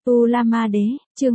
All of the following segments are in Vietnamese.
U La Ma Đế, chương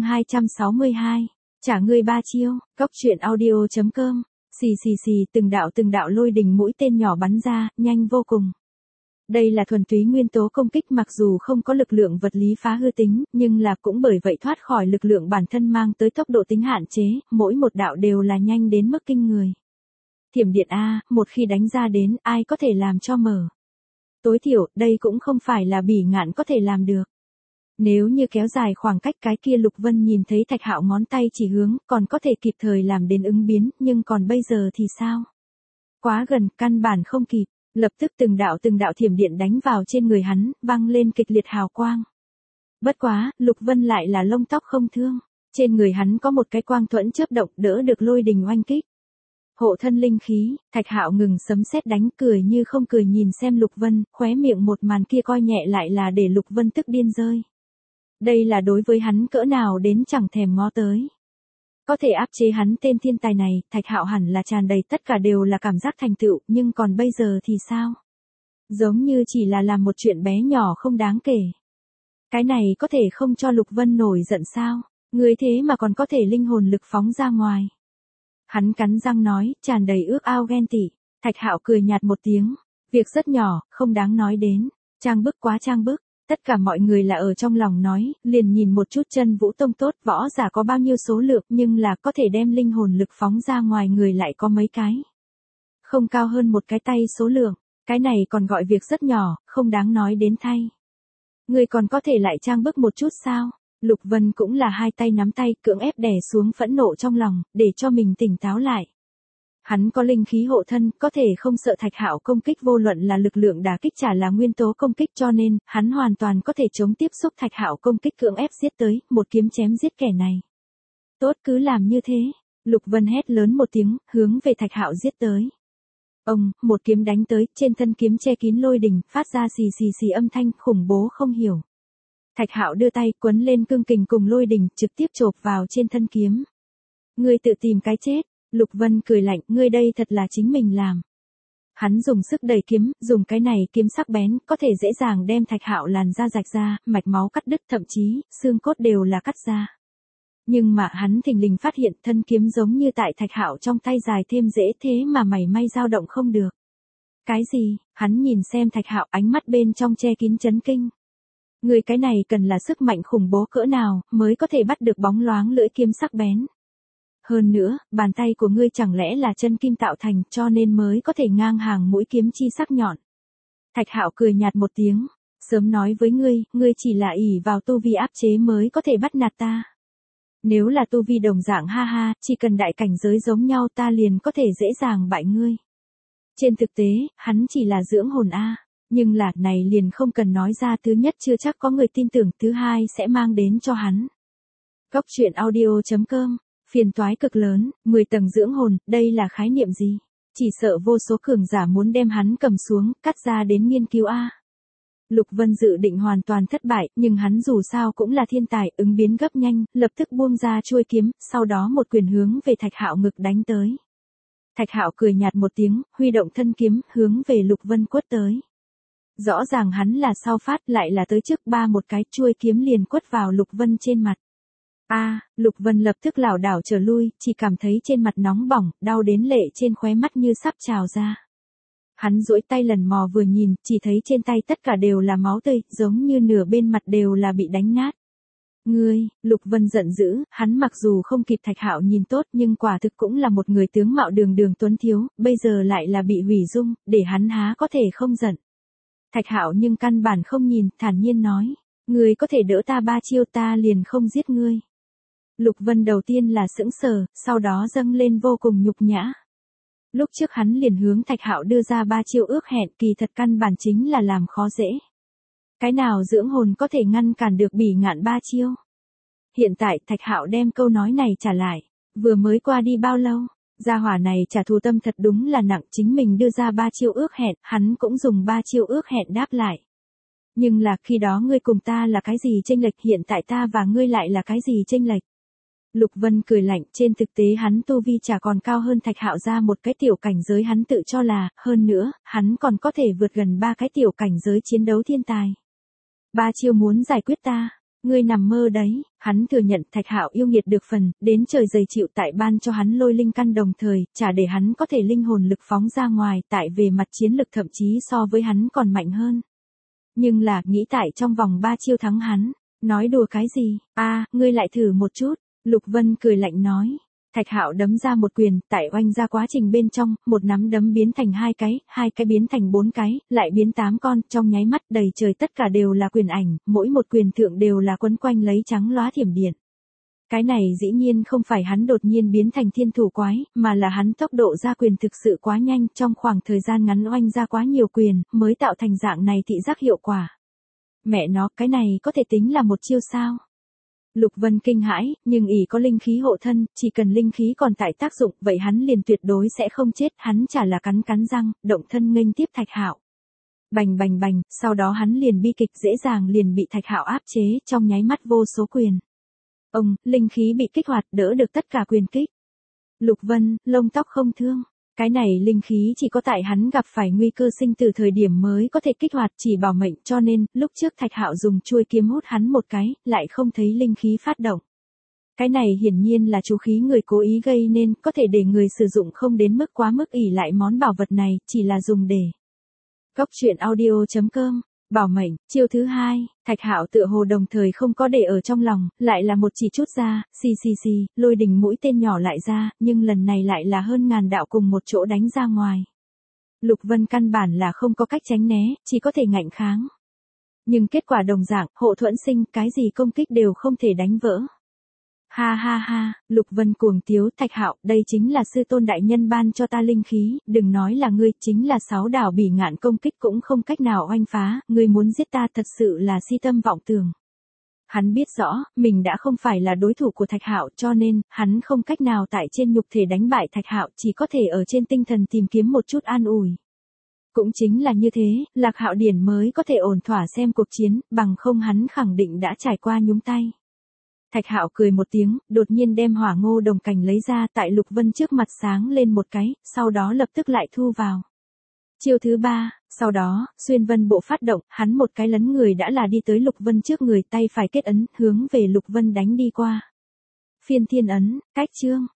262. Trả ngươi 3 chiêu, Cốc truyện audio.com. Xì xì xì, từng đạo lôi đình mũi tên nhỏ bắn ra, nhanh vô cùng. Đây là thuần túy nguyên tố công kích, mặc dù không có lực lượng vật lý phá hư tính, nhưng là cũng bởi vậy thoát khỏi lực lượng bản thân mang tới tốc độ tính hạn chế, mỗi một đạo đều là nhanh đến mức kinh người. Thiểm điện A, một khi đánh ra đến, ai có thể làm cho mở. Tối thiểu, đây cũng không phải là Bỉ Ngạn có thể làm được. Nếu như kéo dài khoảng cách, cái kia Lục Vân nhìn thấy Thạch Hạo ngón tay chỉ hướng, còn có thể kịp thời làm đến ứng biến, nhưng còn bây giờ thì sao? Quá gần, căn bản không kịp, lập tức từng đạo thiểm điện đánh vào trên người hắn, văng lên kịch liệt hào quang. Bất quá, Lục Vân lại là lông tóc không thương, trên người hắn có một cái quang thuẫn chớp động, đỡ được lôi đình oanh kích. Hộ thân linh khí, Thạch Hạo ngừng sấm sét đánh, cười như không cười nhìn xem Lục Vân, khóe miệng một màn kia coi nhẹ lại là để Lục Vân tức điên rơi. Đây là đối với hắn cỡ nào đến chẳng thèm ngó tới. Có thể áp chế hắn tên thiên tài này, Thạch Hạo hẳn là tràn đầy tất cả đều là cảm giác thành tựu, nhưng còn bây giờ thì sao? Giống như chỉ là làm một chuyện bé nhỏ không đáng kể. Cái này có thể không cho Lục Vân nổi giận sao? Người thế mà còn có thể linh hồn lực phóng ra ngoài. Hắn cắn răng nói, tràn đầy ước ao ghen tị. Thạch Hạo cười nhạt một tiếng, việc rất nhỏ, không đáng nói đến. Trang bức quá trang bức. Tất cả mọi người là ở trong lòng nói, liền nhìn một chút Chân Vũ Tông tốt, võ giả có bao nhiêu số lượng, nhưng là có thể đem linh hồn lực phóng ra ngoài người lại có mấy cái. Không cao hơn một cái tay số lượng, cái này còn gọi việc rất nhỏ, không đáng nói đến thay. Người còn có thể lại trang bức một chút sao? Lục Vân cũng là hai tay nắm tay, cưỡng ép đè xuống phẫn nộ trong lòng, để cho mình tỉnh táo lại. Hắn có linh khí hộ thân, có thể không sợ Thạch Hạo công kích, vô luận là lực lượng đả kích trả là nguyên tố công kích, cho nên, hắn hoàn toàn có thể chống tiếp xúc Thạch Hạo công kích, cưỡng ép giết tới, một kiếm chém giết kẻ này. Tốt, cứ làm như thế. Lục Vân hét lớn một tiếng, hướng về Thạch Hạo giết tới. Ông, một kiếm đánh tới, trên thân kiếm che kín lôi đình, phát ra xì xì xì âm thanh khủng bố không hiểu. Thạch Hạo đưa tay quấn lên cương kình cùng lôi đình, trực tiếp chộp vào trên thân kiếm. Ngươi tự tìm cái chết. Lục Vân cười lạnh, ngươi đây thật là chính mình làm. Hắn dùng sức đẩy kiếm, dùng cái này kiếm sắc bén, có thể dễ dàng đem Thạch Hạo làn da rạch ra, mạch máu cắt đứt, thậm chí, xương cốt đều là cắt ra. Nhưng mà hắn thình lình phát hiện thân kiếm giống như tại Thạch Hạo trong tay dài thêm dễ thế mà mảy may dao động không được. Cái gì? Hắn nhìn xem Thạch Hạo, ánh mắt bên trong che kín chấn kinh. Người cái này cần là sức mạnh khủng bố cỡ nào, mới có thể bắt được bóng loáng lưỡi kiếm sắc bén. Hơn nữa, bàn tay của ngươi chẳng lẽ là chân kim tạo thành, cho nên mới có thể ngang hàng mũi kiếm chi sắc nhọn. Thạch Hạo cười nhạt một tiếng, sớm nói với ngươi chỉ là ỷ vào tu vi áp chế mới có thể bắt nạt ta. Nếu là tu vi đồng dạng ha ha, chỉ cần đại cảnh giới giống nhau ta liền có thể dễ dàng bại ngươi. Trên thực tế, hắn chỉ là dưỡng hồn A, nhưng là này liền không cần nói ra, thứ nhất chưa chắc có người tin tưởng, thứ hai sẽ mang đến cho hắn. Cốc truyện audio.com. Phiền toái cực lớn, 10 tầng dưỡng hồn, đây là khái niệm gì? Chỉ sợ vô số cường giả muốn đem hắn cầm xuống, cắt ra đến nghiên cứu A. Lục Vân dự định hoàn toàn thất bại, nhưng hắn dù sao cũng là thiên tài, ứng biến gấp nhanh, lập tức buông ra chuôi kiếm, sau đó một quyền hướng về Thạch Hạo ngực đánh tới. Thạch Hạo cười nhạt một tiếng, huy động thân kiếm, hướng về Lục Vân quất tới. Rõ ràng hắn là sau phát, lại là tới trước ba một cái, chuôi kiếm liền quất vào Lục Vân trên mặt. Lục Vân lập tức lảo đảo trở lui, chỉ cảm thấy trên mặt nóng bỏng, đau đến lệ trên khóe mắt như sắp trào ra. Hắn duỗi tay lần mò vừa nhìn, chỉ thấy trên tay tất cả đều là máu tươi, giống như nửa bên mặt đều là bị đánh nát. Ngươi, Lục Vân giận dữ, hắn mặc dù không kịp Thạch Hạo nhìn tốt, nhưng quả thực cũng là một người tướng mạo đường đường tuấn thiếu, bây giờ lại là bị hủy dung, để hắn há có thể không giận. Thạch Hạo nhưng căn bản không nhìn, thản nhiên nói, ngươi có thể đỡ ta 3 chiêu ta liền không giết ngươi. Lục Vân đầu tiên là sững sờ, sau đó dâng lên vô cùng nhục nhã. Lúc trước hắn liền hướng Thạch Hạo đưa ra 3 chiêu ước hẹn, kỳ thật căn bản chính là làm khó dễ. Cái nào dưỡng hồn có thể ngăn cản được Bỉ Ngạn 3 chiêu? Hiện tại Thạch Hạo đem câu nói này trả lại, vừa mới qua đi bao lâu? Gia hỏa này trả thù tâm thật đúng là nặng, chính mình đưa ra 3 chiêu ước hẹn, hắn cũng dùng 3 chiêu ước hẹn đáp lại. Nhưng là khi đó ngươi cùng ta là cái gì chênh lệch, hiện tại ta và ngươi lại là cái gì chênh lệch? Lục Vân cười lạnh, trên thực tế hắn tu vi chả còn cao hơn Thạch Hạo ra một cái tiểu cảnh giới, hắn tự cho là, hơn nữa, hắn còn có thể vượt gần 3 cái tiểu cảnh giới chiến đấu thiên tài. 3 chiêu muốn giải quyết ta, Ngươi nằm mơ đấy, hắn thừa nhận Thạch Hạo yêu nghiệt được phần, đến trời dày chịu tại ban cho hắn lôi linh căn đồng thời, chả để hắn có thể linh hồn lực phóng ra ngoài, tại về mặt chiến lực thậm chí so với hắn còn mạnh hơn. Nhưng là, nghĩ tại trong vòng 3 chiêu thắng hắn, nói đùa cái gì, ngươi lại thử một chút, Lục Vân cười lạnh nói. Thạch Hạo đấm ra một quyền, tại oanh ra quá trình bên trong, một nắm đấm biến thành 2 cái biến thành 4 cái, lại biến 8 con, trong nháy mắt đầy trời tất cả đều là quyền ảnh, mỗi một quyền thượng đều là quấn quanh lấy trắng lóa thiểm điện. Cái này dĩ nhiên không phải hắn đột nhiên biến thành thiên thủ quái, mà là hắn tốc độ ra quyền thực sự quá nhanh, trong khoảng thời gian ngắn oanh ra quá nhiều quyền, mới tạo thành dạng này thị giác hiệu quả. Mẹ nó, cái này có thể tính là một chiêu sao? Lục Vân kinh hãi, nhưng ỷ có linh khí hộ thân, chỉ cần linh khí còn tại tác dụng, vậy hắn liền tuyệt đối sẽ không chết, hắn chả là cắn răng, động thân nghênh tiếp Thạch Hạo. Bành bành bành, sau đó hắn liền bi kịch dễ dàng liền bị Thạch Hạo áp chế, trong nháy mắt vô số quyền. Linh khí bị kích hoạt, đỡ được tất cả quyền kích. Lục Vân, lông tóc không thương. Cái này linh khí chỉ có tại hắn gặp phải nguy cơ sinh tử thời điểm mới có thể kích hoạt, chỉ bảo mệnh, cho nên, lúc trước Thạch Hạo dùng chuôi kiếm hút hắn một cái, lại không thấy linh khí phát động. Cái này hiển nhiên là chú khí người cố ý gây nên, có thể để người sử dụng không đến mức quá mức ỷ lại món bảo vật này, chỉ là dùng để. Góc truyện audio.com Bảo mệnh, chiêu thứ 2, Thạch Hạo tựa hồ đồng thời không có để ở trong lòng, lại là một chỉ chút ra, xì, lôi đình mũi tên nhỏ lại ra, nhưng lần này lại là hơn ngàn đạo cùng một chỗ đánh ra ngoài. Lục Vân căn bản là không có cách tránh né, chỉ có thể ngạnh kháng. Nhưng kết quả đồng dạng, hộ thuẫn sinh, cái gì công kích đều không thể đánh vỡ. Ha, Lục Vân cuồng tiếu, Thạch Hạo, đây chính là sư tôn đại nhân ban cho ta linh khí, đừng nói là ngươi, chính là 6 đảo bỉ ngạn công kích cũng không cách nào oanh phá, ngươi muốn giết ta thật sự là si tâm vọng tưởng. Hắn biết rõ, mình đã không phải là đối thủ của Thạch Hạo, cho nên, hắn không cách nào tại trên nhục thể đánh bại Thạch Hạo, chỉ có thể ở trên tinh thần tìm kiếm một chút an ủi. Cũng chính là như thế, Lạc Hạo Điển mới có thể ổn thỏa xem cuộc chiến, bằng không hắn khẳng định đã trải qua nhúng tay. Thạch Hạo cười một tiếng, đột nhiên đem hỏa ngô đồng cành lấy ra, tại Lục Vân trước mặt sáng lên một cái, sau đó lập tức lại thu vào. Chiêu thứ 3, sau đó, xuyên vân bộ phát động, hắn một cái lấn người đã là đi tới Lục Vân trước người, tay phải kết ấn, hướng về Lục Vân đánh đi qua. Phiên thiên ấn, cách chương,